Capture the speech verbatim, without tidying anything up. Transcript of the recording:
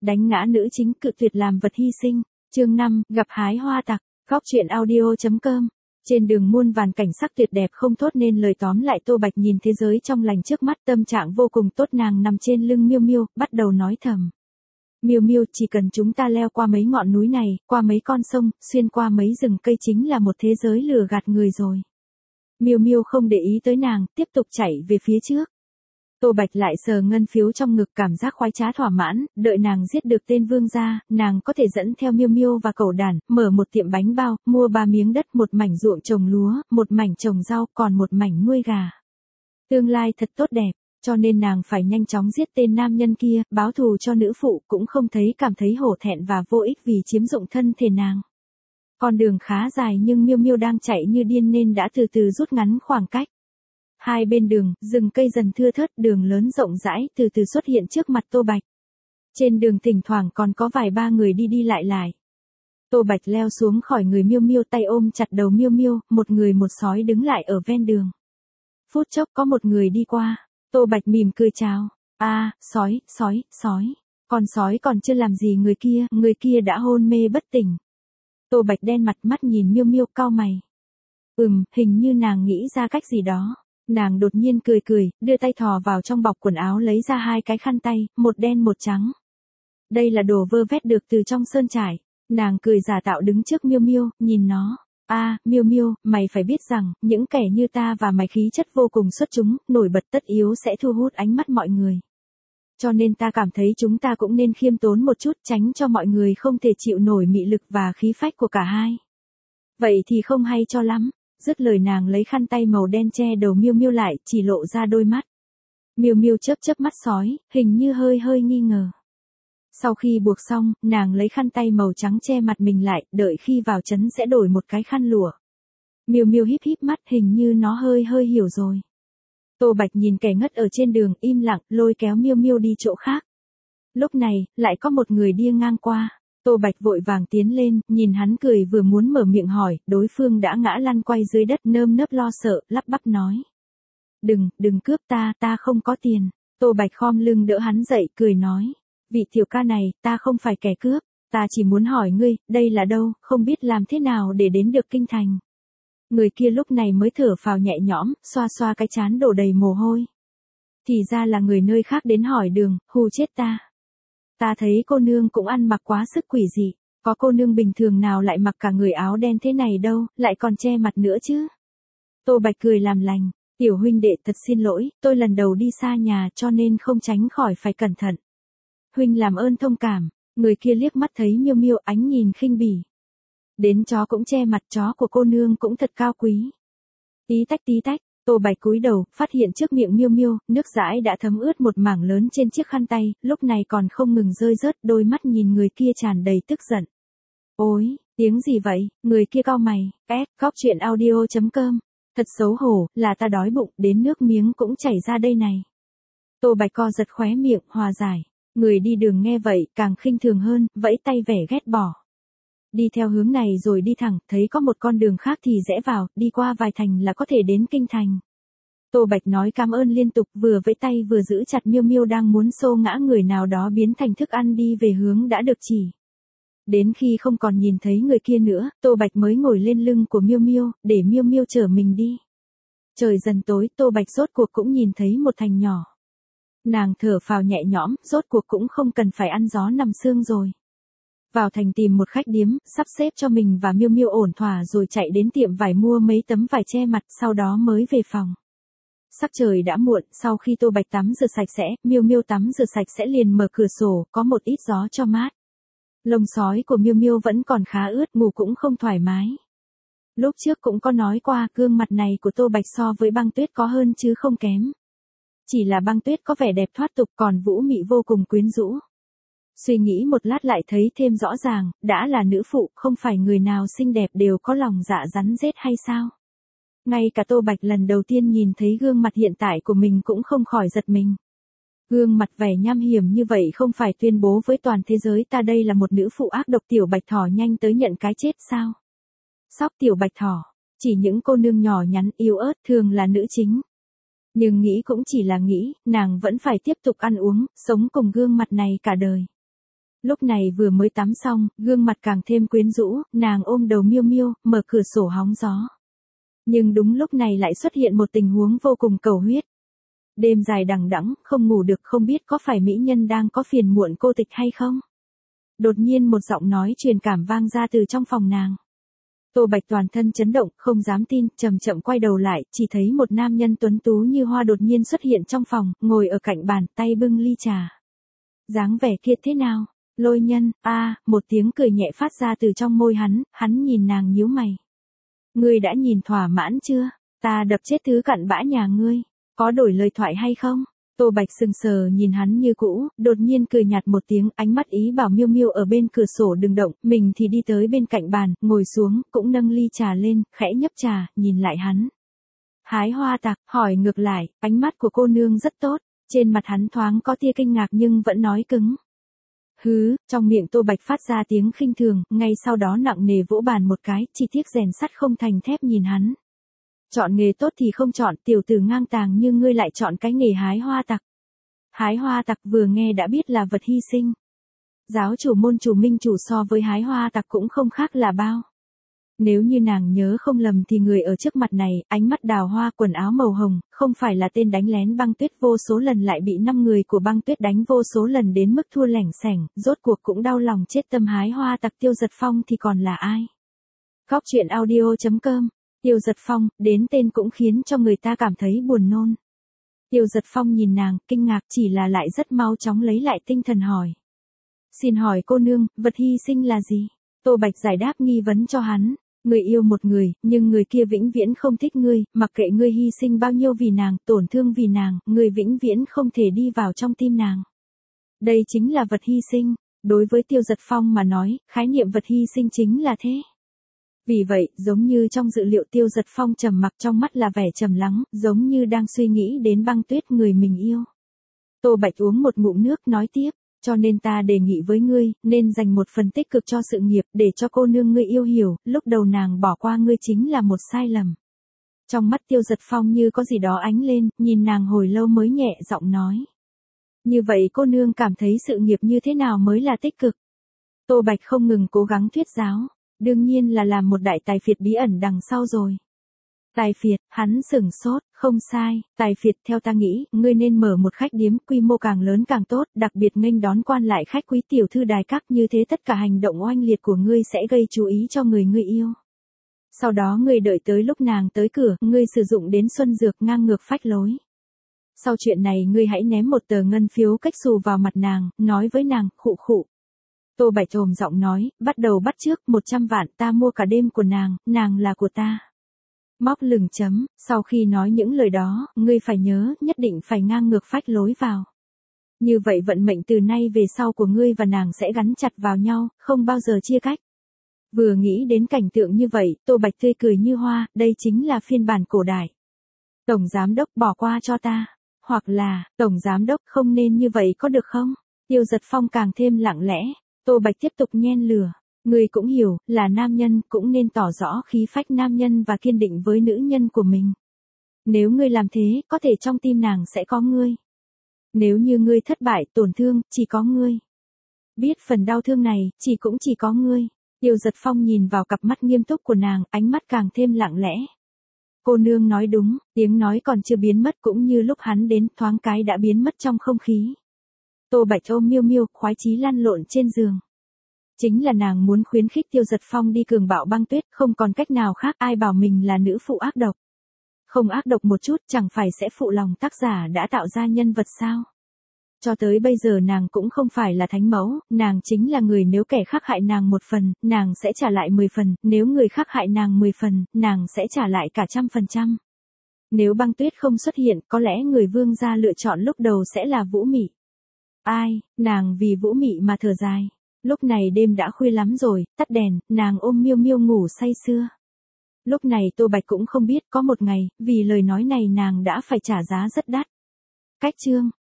đánh ngã nữ chính cự tuyệt làm vật hy sinh. Chương năm, gặp hái hoa tặc. Góc truyện audio chấm com. Trên đường muôn vàn cảnh sắc tuyệt đẹp không thốt nên lời, tóm lại Tô Bạch nhìn thế giới trong lành trước mắt, tâm trạng vô cùng tốt. Nàng nằm trên lưng Miêu Miêu, bắt đầu nói thầm. Miêu Miêu, chỉ cần chúng ta leo qua mấy ngọn núi này, qua mấy con sông, xuyên qua mấy rừng cây chính là một thế giới lừa gạt người rồi. Miêu Miêu không để ý tới nàng, tiếp tục chạy về phía trước. Tô Bạch lại sờ ngân phiếu trong ngực, cảm giác khoái trá thỏa mãn. Đợi nàng giết được tên vương gia, nàng có thể dẫn theo Miêu Miêu và cẩu đản, mở một tiệm bánh bao, mua ba miếng đất, một mảnh ruộng trồng lúa, một mảnh trồng rau, còn một mảnh nuôi gà. Tương lai thật tốt đẹp, cho nên nàng phải nhanh chóng giết tên nam nhân kia, báo thù cho nữ phụ, cũng không thấy cảm thấy hổ thẹn và vô ích vì chiếm dụng thân thể nàng. Con đường khá dài nhưng Miêu Miêu đang chạy như điên nên đã từ từ rút ngắn khoảng cách. Hai bên đường, rừng cây dần thưa thớt, đường lớn rộng rãi từ từ xuất hiện trước mặt Tô Bạch. Trên đường thỉnh thoảng còn có vài ba người đi đi lại lại. Tô Bạch leo xuống khỏi người Miêu Miêu, tay ôm chặt đầu Miêu Miêu, một người một sói đứng lại ở ven đường. Phút chốc có một người đi qua, Tô Bạch mỉm cười chào. A, à, sói, sói, sói. Con sói còn chưa làm gì người kia, người kia đã hôn mê bất tỉnh. Tô Bạch đen mặt, mắt nhìn Miêu Miêu, cau mày. Ừm, hình như nàng nghĩ ra cách gì đó. Nàng đột nhiên cười cười, đưa tay thò vào trong bọc quần áo lấy ra hai cái khăn tay, một đen một trắng. Đây là đồ vơ vét được từ trong sơn trại. Nàng cười giả tạo đứng trước Miêu Miêu, nhìn nó. A, à, Miêu Miêu, mày phải biết rằng, những kẻ như ta và mày khí chất vô cùng xuất chúng, nổi bật tất yếu sẽ thu hút ánh mắt mọi người. Cho nên ta cảm thấy chúng ta cũng nên khiêm tốn một chút, tránh cho mọi người không thể chịu nổi mị lực và khí phách của cả hai. Vậy thì không hay cho lắm. Dứt lời nàng lấy khăn tay màu đen che đầu Miêu Miêu lại, chỉ lộ ra đôi mắt. Miêu Miêu chớp chớp mắt sói, hình như hơi hơi nghi ngờ. Sau khi buộc xong, nàng lấy khăn tay màu trắng che mặt mình lại, đợi khi vào trấn sẽ đổi một cái khăn lụa. Miêu Miêu híp híp mắt, hình như nó hơi hơi hiểu rồi. Tô Bạch nhìn kẻ ngất ở trên đường, im lặng, lôi kéo Miêu Miêu đi chỗ khác. Lúc này, lại có một người đi ngang qua. Tô Bạch vội vàng tiến lên, nhìn hắn cười, vừa muốn mở miệng hỏi, đối phương đã ngã lăn quay dưới đất, nơm nớp lo sợ, lắp bắp nói. Đừng, đừng cướp ta, ta không có tiền. Tô Bạch khom lưng đỡ hắn dậy, cười nói. Vị tiểu ca này, ta không phải kẻ cướp, ta chỉ muốn hỏi ngươi, đây là đâu, không biết làm thế nào để đến được kinh thành. Người kia lúc này mới thở phào nhẹ nhõm, xoa xoa cái trán đổ đầy mồ hôi. Thì ra là người nơi khác đến hỏi đường, hù chết ta. Ta thấy cô nương cũng ăn mặc quá sức quỷ dị, có cô nương bình thường nào lại mặc cả người áo đen thế này đâu, lại còn che mặt nữa chứ. Tô Bạch cười làm lành, tiểu huynh đệ thật xin lỗi, tôi lần đầu đi xa nhà cho nên không tránh khỏi phải cẩn thận. Huynh làm ơn thông cảm. Người kia liếc mắt thấy Miêu Miêu, ánh nhìn khinh bỉ. Đến chó cũng che mặt, chó của cô nương cũng thật cao quý. Tí tách tí tách. Tô Bạch cúi đầu, phát hiện trước miệng Miêu Miêu, nước dãi đã thấm ướt một mảng lớn trên chiếc khăn tay, lúc này còn không ngừng rơi rớt, đôi mắt nhìn người kia tràn đầy tức giận. Ôi, tiếng gì vậy? Người kia cau mày. S, góc truyện audio chấm com. Thật xấu hổ, là ta đói bụng, đến nước miếng cũng chảy ra đây này. Tô Bạch co giật khóe miệng, hòa giải. Người đi đường nghe vậy, càng khinh thường hơn, vẫy tay vẻ ghét bỏ. Đi theo hướng này rồi đi thẳng, thấy có một con đường khác thì rẽ vào, đi qua vài thành là có thể đến kinh thành. Tô Bạch nói cảm ơn liên tục, vừa vẫy tay vừa giữ chặt Miêu Miêu đang muốn xô ngã người nào đó biến thành thức ăn đi về hướng đã được chỉ. Đến khi không còn nhìn thấy người kia nữa, Tô Bạch mới ngồi lên lưng của Miêu Miêu, để Miêu Miêu chở mình đi. Trời dần tối, Tô Bạch rốt cuộc cũng nhìn thấy một thành nhỏ. Nàng thở phào nhẹ nhõm, rốt cuộc cũng không cần phải ăn gió nằm sương rồi. Vào thành tìm một khách điếm, sắp xếp cho mình và Miêu Miêu ổn thỏa rồi chạy đến tiệm vải mua mấy tấm vải che mặt, sau đó mới về phòng. Sắc trời đã muộn, sau khi Tô Bạch tắm rửa sạch sẽ, Miêu Miêu tắm rửa sạch sẽ liền mở cửa sổ, có một ít gió cho mát. Lông sói của Miêu Miêu vẫn còn khá ướt, ngủ cũng không thoải mái. Lúc trước cũng có nói qua, gương mặt này của Tô Bạch so với Băng Tuyết có hơn chứ không kém. Chỉ là Băng Tuyết có vẻ đẹp thoát tục, còn Vũ Mị vô cùng quyến rũ. Suy nghĩ một lát lại thấy thêm rõ ràng, đã là nữ phụ, không phải người nào xinh đẹp đều có lòng dạ rắn rết hay sao? Ngay cả Tô Bạch lần đầu tiên nhìn thấy gương mặt hiện tại của mình cũng không khỏi giật mình. Gương mặt vẻ nham hiểm như vậy không phải tuyên bố với toàn thế giới ta đây là một nữ phụ ác độc. Tiểu Bạch Thỏ nhanh tới nhận cái chết sao? Sóc Tiểu Bạch Thỏ, chỉ những cô nương nhỏ nhắn yếu ớt thường là nữ chính. Nhưng nghĩ cũng chỉ là nghĩ, nàng vẫn phải tiếp tục ăn uống, sống cùng gương mặt này cả đời. Lúc này vừa mới tắm xong, gương mặt càng thêm quyến rũ, nàng ôm đầu Miêu Miêu, mở cửa sổ hóng gió. Nhưng đúng lúc này lại xuất hiện một tình huống vô cùng cầu huyết. Đêm dài đằng đẵng, không ngủ được, không biết có phải mỹ nhân đang có phiền muộn cô tịch hay không. Đột nhiên một giọng nói truyền cảm vang ra từ trong phòng nàng. Tô Bạch toàn thân chấn động, không dám tin, chậm chậm quay đầu lại, chỉ thấy một nam nhân tuấn tú như hoa đột nhiên xuất hiện trong phòng, ngồi ở cạnh bàn, tay bưng ly trà. Dáng vẻ kia thế nào? Lôi Nhân, a, à, một tiếng cười nhẹ phát ra từ trong môi hắn, hắn nhìn nàng nhíu mày. Ngươi đã nhìn thỏa mãn chưa? Ta đập chết thứ cặn bã nhà ngươi, có đổi lời thoại hay không? Tô Bạch sừng sờ nhìn hắn như cũ, đột nhiên cười nhạt một tiếng, ánh mắt ý bảo Miêu Miêu ở bên cửa sổ đừng động, mình thì đi tới bên cạnh bàn, ngồi xuống, cũng nâng ly trà lên, khẽ nhấp trà, nhìn lại hắn. Hái Hoa Tặc, hỏi ngược lại, ánh mắt của cô nương rất tốt, trên mặt hắn thoáng có tia kinh ngạc nhưng vẫn nói cứng. Hứ, trong miệng Tô Bạch phát ra tiếng khinh thường, ngay sau đó nặng nề vỗ bàn một cái, chỉ tiếc rèn sắt không thành thép nhìn hắn. Chọn nghề tốt thì không chọn, tiểu tử ngang tàng như ngươi lại chọn cái nghề hái hoa tặc. Hái hoa tặc vừa nghe đã biết là vật hy sinh. Giáo chủ môn chủ minh chủ so với hái hoa tặc cũng không khác là bao. Nếu như nàng nhớ không lầm thì người ở trước mặt này, ánh mắt đào hoa, quần áo màu hồng, không phải là tên đánh lén Băng Tuyết vô số lần lại bị năm người của Băng Tuyết đánh vô số lần đến mức thua lẻng sẻng, rốt cuộc cũng đau lòng chết tâm hái hoa tặc Tiêu Giật Phong thì còn là ai? Góc truyện audio chấm com. Tiêu Giật Phong, đến tên cũng khiến cho người ta cảm thấy buồn nôn. Tiêu Giật Phong nhìn nàng, kinh ngạc, chỉ là lại rất mau chóng lấy lại tinh thần hỏi. Xin hỏi cô nương, vật hy sinh là gì? Tô Bạch giải đáp nghi vấn cho hắn. Người yêu một người, nhưng người kia vĩnh viễn không thích ngươi, mặc kệ ngươi hy sinh bao nhiêu vì nàng, tổn thương vì nàng, ngươi vĩnh viễn không thể đi vào trong tim nàng. Đây chính là vật hy sinh. Đối với Tiêu Giật Phong mà nói, khái niệm vật hy sinh chính là thế. Vì vậy, giống như trong dự liệu Tiêu Giật Phong trầm mặc, trong mắt là vẻ trầm lắng, giống như đang suy nghĩ đến Băng Tuyết người mình yêu. Tô Bạch uống một ngụm nước nói tiếp, cho nên ta đề nghị với ngươi, nên dành một phần tích cực cho sự nghiệp, để cho cô nương ngươi yêu hiểu, lúc đầu nàng bỏ qua ngươi chính là một sai lầm. Trong mắt Tiêu Giật Phong như có gì đó ánh lên, nhìn nàng hồi lâu mới nhẹ giọng nói. Như vậy cô nương cảm thấy sự nghiệp như thế nào mới là tích cực? Tô Bạch không ngừng cố gắng thuyết giáo. Đương nhiên là làm một đại tài phiệt bí ẩn đằng sau rồi. Tài phiệt, hắn sửng sốt, không sai, tài phiệt theo ta nghĩ, ngươi nên mở một khách điếm, quy mô càng lớn càng tốt, đặc biệt nghênh đón quan lại khách quý tiểu thư đài các, như thế tất cả hành động oanh liệt của ngươi sẽ gây chú ý cho người ngươi yêu. Sau đó ngươi đợi tới lúc nàng tới cửa, ngươi sử dụng đến xuân dược ngang ngược phách lối. Sau chuyện này ngươi hãy ném một tờ ngân phiếu cách xù vào mặt nàng, nói với nàng, khụ khụ. Tô Bạch trồm giọng nói, bắt đầu bắt trước, một trăm vạn ta mua cả đêm của nàng, nàng là của ta. Móc lửng chấm, sau khi nói những lời đó, ngươi phải nhớ, nhất định phải ngang ngược phách lối vào. Như vậy vận mệnh từ nay về sau của ngươi và nàng sẽ gắn chặt vào nhau, không bao giờ chia cách. Vừa nghĩ đến cảnh tượng như vậy, Tô Bạch tươi cười như hoa, đây chính là phiên bản cổ đại. Tổng giám đốc bỏ qua cho ta, hoặc là, tổng giám đốc không nên như vậy có được không? Tiêu Giật Phong càng thêm lặng lẽ. Tô Bạch tiếp tục nhen lửa, ngươi cũng hiểu, là nam nhân, cũng nên tỏ rõ khí phách nam nhân và kiên định với nữ nhân của mình. Nếu ngươi làm thế, có thể trong tim nàng sẽ có ngươi. Nếu như ngươi thất bại, tổn thương, chỉ có ngươi. Biết phần đau thương này, chỉ cũng chỉ có ngươi. Tiêu Giật Phong nhìn vào cặp mắt nghiêm túc của nàng, ánh mắt càng thêm lặng lẽ. Cô nương nói đúng, tiếng nói còn chưa biến mất cũng như lúc hắn đến, thoáng cái đã biến mất trong không khí. Tô Bạch ôm Miêu Miêu, khoái chí lăn lộn trên giường. Chính là nàng muốn khuyến khích Tiêu Giật Phong đi cường bạo Băng Tuyết, không còn cách nào khác, ai bảo mình là nữ phụ ác độc. Không ác độc một chút, chẳng phải sẽ phụ lòng tác giả đã tạo ra nhân vật sao? Cho tới bây giờ nàng cũng không phải là thánh mẫu, nàng chính là người, nếu kẻ khác hại nàng một phần, nàng sẽ trả lại mười phần, nếu người khác hại nàng mười phần, nàng sẽ trả lại cả trăm phần trăm. Nếu Băng Tuyết không xuất hiện, có lẽ người vương gia lựa chọn lúc đầu sẽ là Vũ Mị. Ai, nàng vì Vũ Mị mà thở dài. Lúc này đêm đã khuya lắm rồi, tắt đèn, nàng ôm Miêu Miêu ngủ say sưa. Lúc này Tô Bạch cũng không biết có một ngày, vì lời nói này nàng đã phải trả giá rất đắt. Cách chương.